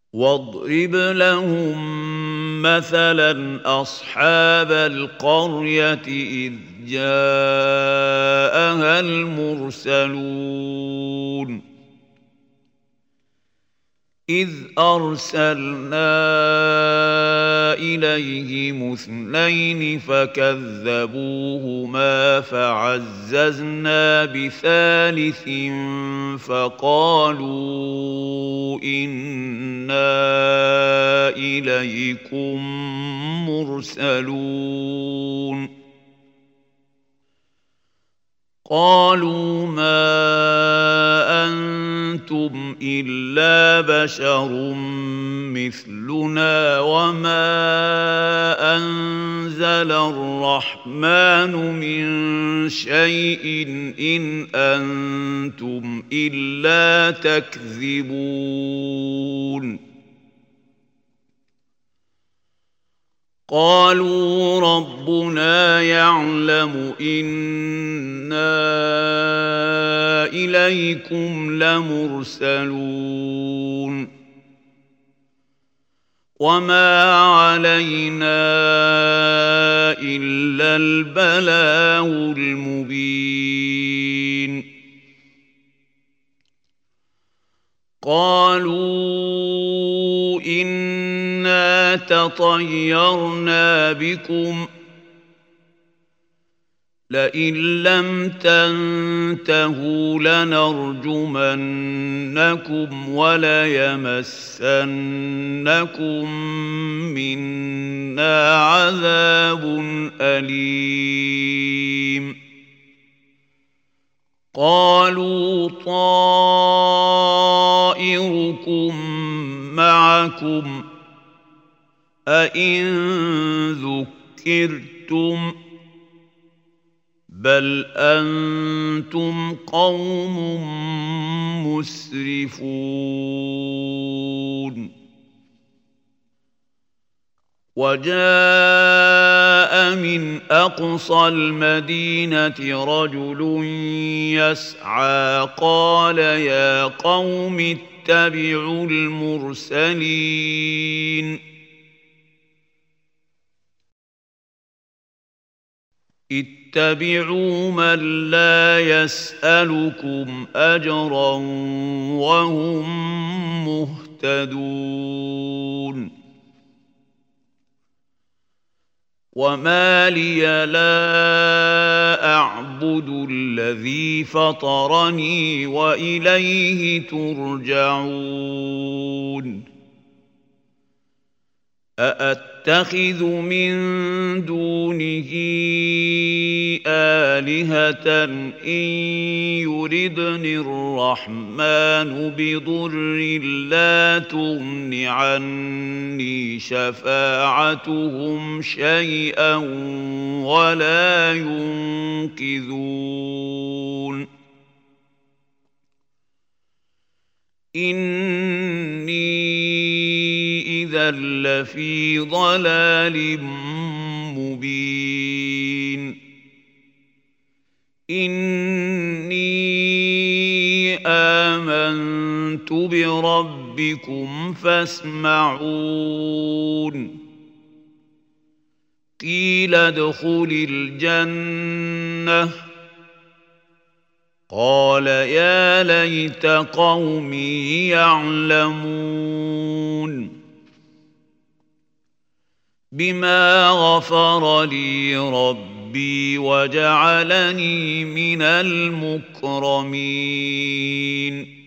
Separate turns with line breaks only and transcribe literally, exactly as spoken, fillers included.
واضرب لهم مثلا أصحاب القرية إذ جاءها المرسلون إذ أرسلنا إليهم اثنين فكذبوهما فعززنا بثالث فقالوا إنا إليكم مرسلون قالوا ما أنتم إلا بشر مثلنا وما أنزل الرحمن من شيء إن أنتم إلا تكذبون قالوا ربنا يعلم إنا إليكم لمرسلون وما علينا إلا البلاغ المبين قالوا إنا تطيرنا بكم لئن لم تنتهوا لنرجمنكم وليمسنكم منا عذاب أليم قالوا طائركم معكم أئن ذكرتم بل أنتم قوم مسرفون وجاء من أقصى المدينة رجل يسعى قال يا قوم اتبعوا المرسلين اتبعوا من لا يسألكم أجرا وهم مهتدون وما لي لا أعبد الذي فطرني وإليه ترجعون أأتخذ من دونه آلهة إن يردني الرحمن بضر لا تغن عني شفاعتهم شيئا ولا ينقذون إني إذا لفي ضلال مبين إني آمنت بربكم فاسمعون قيل ادخل الجنة قال يا ليت قومي يعلمون بما غفر لي ربي وجعلني من المكرمين